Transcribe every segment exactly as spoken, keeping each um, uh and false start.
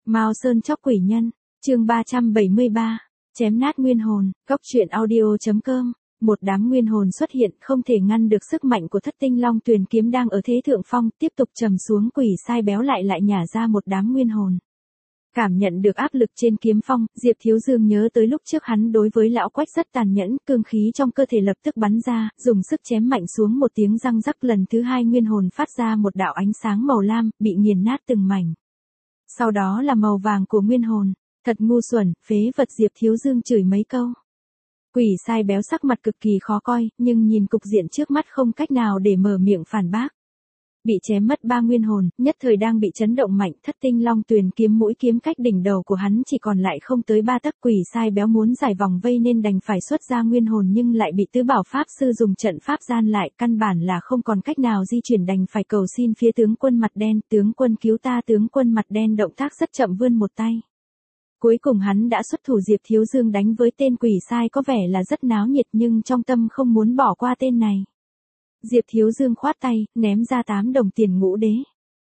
Mao Sơn chóc quỷ nhân, chương ba trăm bảy mươi ba, chém nát nguyên hồn, góc truyện audio.com. Một đám nguyên hồn xuất hiện, không thể ngăn được sức mạnh của Thất Tinh Long Tuyền kiếm đang ở thế thượng phong, tiếp tục trầm xuống. Quỷ sai béo lại lại nhả ra một đám nguyên hồn. Cảm nhận được áp lực trên kiếm phong, Diệp Thiếu Dương nhớ tới lúc trước hắn đối với lão Quách rất tàn nhẫn, cương khí trong cơ thể lập tức bắn ra, dùng sức chém mạnh xuống, một tiếng răng rắc, lần thứ hai nguyên hồn phát ra một đạo ánh sáng màu lam, bị nghiền nát từng mảnh. Sau đó là màu vàng của nguyên hồn. Thật ngu xuẩn, phế vật. Diệp Thiếu Dương chửi mấy câu. Quỷ sai béo sắc mặt cực kỳ khó coi, nhưng nhìn cục diện trước mắt không cách nào để mở miệng phản bác. Bị chém mất ba nguyên hồn, nhất thời đang bị chấn động mạnh. Thất Tinh Long Tuyền kiếm mũi kiếm cách đỉnh đầu của hắn chỉ còn lại không tới ba tấc. Quỷ sai béo muốn giải vòng vây nên đành phải xuất ra nguyên hồn, nhưng lại bị tứ bảo pháp sư dùng trận pháp gian lại, căn bản là không còn cách nào di chuyển, đành phải cầu xin phía tướng quân mặt đen. Tướng quân cứu ta. Tướng quân mặt đen động tác rất chậm, vươn một tay. Cuối cùng hắn đã xuất thủ. Diệp Thiếu Dương đánh với tên quỷ sai có vẻ là rất náo nhiệt, nhưng trong tâm không muốn bỏ qua tên này. Diệp Thiếu Dương khoát tay, ném ra tám đồng tiền ngũ đế.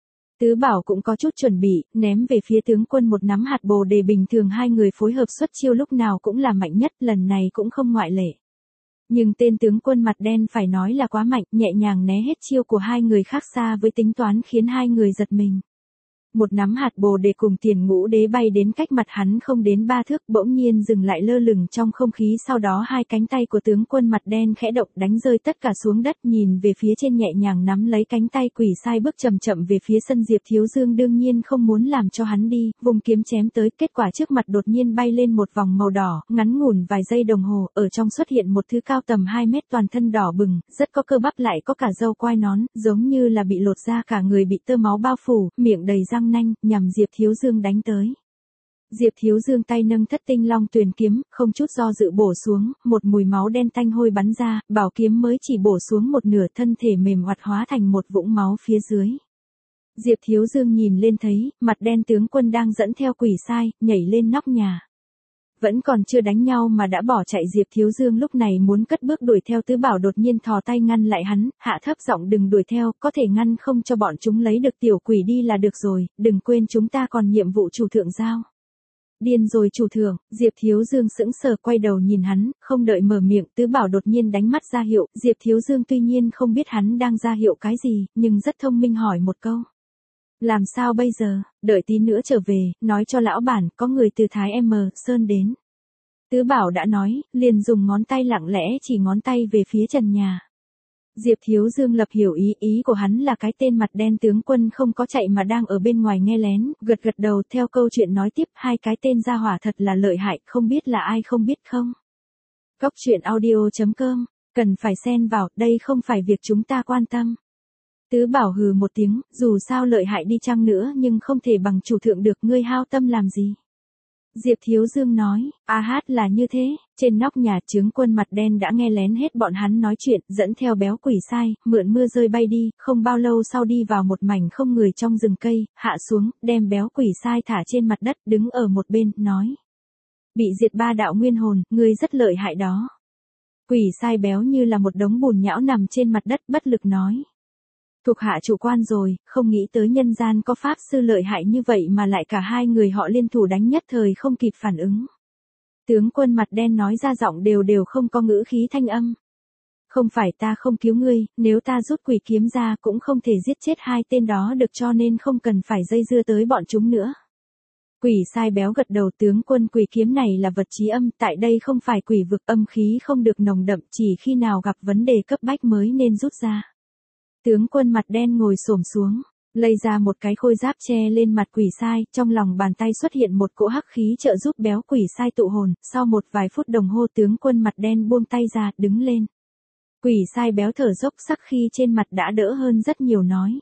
Tứ bảo cũng có chút chuẩn bị, ném về phía tướng quân một nắm hạt bồ đề. Bình thường hai người phối hợp xuất chiêu lúc nào cũng là mạnh nhất, lần này cũng không ngoại lệ. Nhưng tên tướng quân mặt đen phải nói là quá mạnh, nhẹ nhàng né hết chiêu của hai người khác xa với tính toán, khiến hai người giật mình. Một nắm hạt bồ đề cùng tiền ngũ đế bay đến cách mặt hắn không đến ba thước, bỗng nhiên dừng lại lơ lửng trong không khí. Sau đó hai cánh tay của tướng quân mặt đen khẽ động, đánh rơi tất cả xuống đất, nhìn về phía trên nhẹ nhàng nắm lấy cánh tay quỷ sai, bước chậm chậm về phía sân. Diệp Thiếu Dương đương nhiên không muốn làm cho hắn đi, vùng kiếm chém tới, kết quả trước mặt đột nhiên bay lên một vòng màu đỏ, ngắn ngủn vài giây đồng hồ, ở trong xuất hiện một thứ cao tầm hai mét, toàn thân đỏ bừng, rất có cơ bắp, lại có cả râu quai nón, giống như là bị lột ra, cả người bị tơ máu bao phủ, miệng đầy răng nanh, nhằm Diệp Thiếu Dương đánh tới. Diệp Thiếu Dương tay nâng Thất Tinh Long Tuyền kiếm, không chút do dự bổ xuống, một mùi máu đen tanh hôi bắn ra, bảo kiếm mới chỉ bổ xuống một nửa, thân thể mềm hoạt hóa thành một vũng máu phía dưới. Diệp Thiếu Dương nhìn lên thấy, mặt đen tướng quân đang dẫn theo quỷ sai, nhảy lên nóc nhà. Vẫn còn chưa đánh nhau mà đã bỏ chạy. Diệp Thiếu Dương lúc này muốn cất bước đuổi theo, tứ bảo đột nhiên thò tay ngăn lại hắn, hạ thấp giọng, đừng đuổi theo, có thể ngăn không cho bọn chúng lấy được tiểu quỷ đi là được rồi, đừng quên chúng ta còn nhiệm vụ chủ thượng giao. Điên rồi chủ thượng. Diệp Thiếu Dương sững sờ quay đầu nhìn hắn, không đợi mở miệng, tứ bảo đột nhiên đánh mắt ra hiệu. Diệp Thiếu Dương tuy nhiên không biết hắn đang ra hiệu cái gì, nhưng rất thông minh hỏi một câu. Làm sao bây giờ? Đợi tí nữa trở về, nói cho lão bản, có người từ Thái M Sơn đến. Tứ bảo đã nói, liền dùng ngón tay lặng lẽ chỉ ngón tay về phía trần nhà. Diệp Thiếu Dương lập hiểu ý, ý của hắn là cái tên mặt đen tướng quân không có chạy mà đang ở bên ngoài nghe lén, gật gật đầu theo câu chuyện nói tiếp, hai cái tên gia hỏa thật là lợi hại, không biết là ai không biết không? Góc truyện audio.com, cần phải xen vào, đây không phải việc chúng ta quan tâm. Tứ bảo hừ một tiếng, dù sao lợi hại đi chăng nữa nhưng không thể bằng chủ thượng được, ngươi hao tâm làm gì? Diệp Thiếu Dương nói, a hát là như thế. Trên nóc nhà, tướng quân mặt đen đã nghe lén hết bọn hắn nói chuyện, dẫn theo béo quỷ sai, mượn mưa rơi bay đi, không bao lâu sau đi vào một mảnh không người trong rừng cây, hạ xuống, đem béo quỷ sai thả trên mặt đất, đứng ở một bên, nói. Bị diệt ba đạo nguyên hồn, ngươi rất lợi hại đó. Quỷ sai béo như là một đống bùn nhão nằm trên mặt đất, bất lực nói. Thuộc hạ chủ quan rồi, không nghĩ tới nhân gian có pháp sư lợi hại như vậy mà lại cả hai người họ liên thủ đánh, nhất thời không kịp phản ứng. Tướng quân mặt đen nói ra giọng đều đều không có ngữ khí thanh âm. Không phải ta không cứu ngươi, nếu ta rút quỷ kiếm ra cũng không thể giết chết hai tên đó được, cho nên không cần phải dây dưa tới bọn chúng nữa. Quỷ sai béo gật đầu, tướng quân quỷ kiếm này là vật trí âm, tại đây không phải quỷ vực, âm khí không được nồng đậm, chỉ khi nào gặp vấn đề cấp bách mới nên rút ra. Tướng quân mặt đen ngồi xổm xuống, lấy ra một cái khôi giáp che lên mặt quỷ sai, trong lòng bàn tay xuất hiện một cỗ hắc khí trợ giúp béo quỷ sai tụ hồn, sau một vài phút đồng hồ tướng quân mặt đen buông tay ra, đứng lên. Quỷ sai béo thở dốc, sắc khi trên mặt đã đỡ hơn rất nhiều, nói.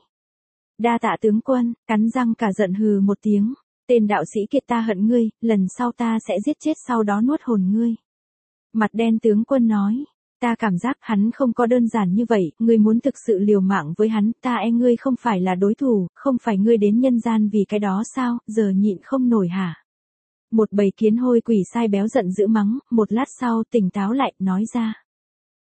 Đa tạ tướng quân, cắn răng cả giận hừ một tiếng, tên đạo sĩ kiệt ta hận ngươi, lần sau ta sẽ giết chết sau đó nuốt hồn ngươi. Mặt đen tướng quân nói. Ta cảm giác hắn không có đơn giản như vậy, ngươi muốn thực sự liều mạng với hắn, ta e ngươi không phải là đối thủ, không phải ngươi đến nhân gian vì cái đó sao, giờ nhịn không nổi hả? Một bầy kiến hôi quỷ sai béo giận dữ mắng, một lát sau tỉnh táo lại, nói ra.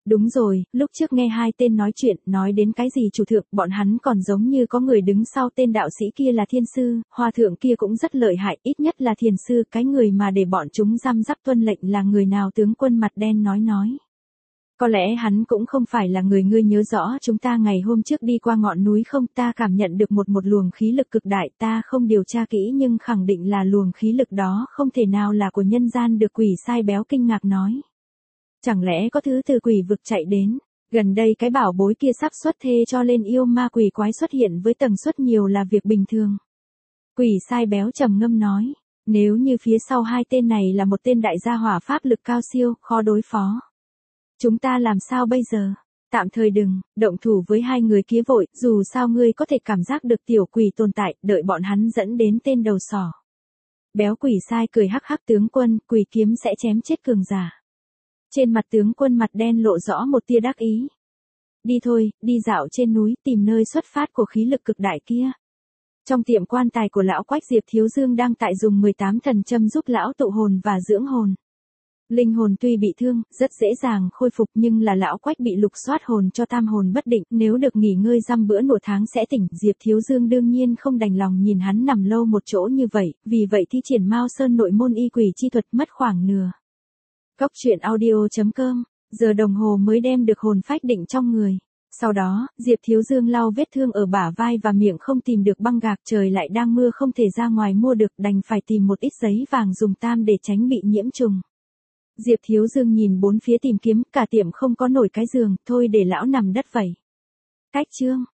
Đúng rồi, lúc trước nghe hai tên nói chuyện, nói đến cái gì chủ thượng, bọn hắn còn giống như có người đứng sau tên đạo sĩ kia là thiên sư, hòa thượng kia cũng rất lợi hại, ít nhất là thiền sư, cái người mà để bọn chúng răm rắp tuân lệnh là người nào, tướng quân mặt đen nói nói. Có lẽ hắn cũng không phải là người, ngươi nhớ rõ chúng ta ngày hôm trước đi qua ngọn núi không, ta cảm nhận được một một luồng khí lực cực đại, ta không điều tra kỹ nhưng khẳng định là luồng khí lực đó không thể nào là của nhân gian được. Quỷ sai béo kinh ngạc nói. Chẳng lẽ có thứ từ quỷ vực chạy đến, gần đây cái bảo bối kia sắp xuất thê cho lên yêu ma quỷ quái xuất hiện với tần suất nhiều là việc bình thường. Quỷ sai béo trầm ngâm nói, nếu như phía sau hai tên này là một tên đại gia hỏa pháp lực cao siêu, khó đối phó. Chúng ta làm sao bây giờ? Tạm thời đừng, động thủ với hai người kia vội, dù sao ngươi có thể cảm giác được tiểu quỷ tồn tại, đợi bọn hắn dẫn đến tên đầu sỏ. Béo quỷ sai cười hắc hắc, tướng quân, quỷ kiếm sẽ chém chết cường giả. Trên mặt tướng quân mặt đen lộ rõ một tia đắc ý. Đi thôi, đi dạo trên núi tìm nơi xuất phát của khí lực cực đại kia. Trong tiệm quan tài của lão Quách, Diệp Thiếu Dương đang tại dùng mười tám thần châm giúp lão tụ hồn và dưỡng hồn. Linh hồn tuy bị thương, rất dễ dàng khôi phục nhưng là lão Quách bị lục soát hồn cho tam hồn bất định, nếu được nghỉ ngơi dăm bữa nửa tháng sẽ tỉnh. Diệp Thiếu Dương đương nhiên không đành lòng nhìn hắn nằm lâu một chỗ như vậy, vì vậy thi triển Mao Sơn nội môn y quỷ chi thuật mất khoảng nửa. Cốc truyện audio chấm com, giờ đồng hồ mới đem được hồn phách định trong người. Sau đó, Diệp Thiếu Dương lau vết thương ở bả vai và miệng, không tìm được băng gạc, trời lại đang mưa không thể ra ngoài mua được, đành phải tìm một ít giấy vàng dùng tam để tránh bị nhiễm trùng. Diệp Thiếu Dương nhìn bốn phía tìm kiếm, cả tiệm không có nổi cái giường, thôi để lão nằm đất vậy. Cách chương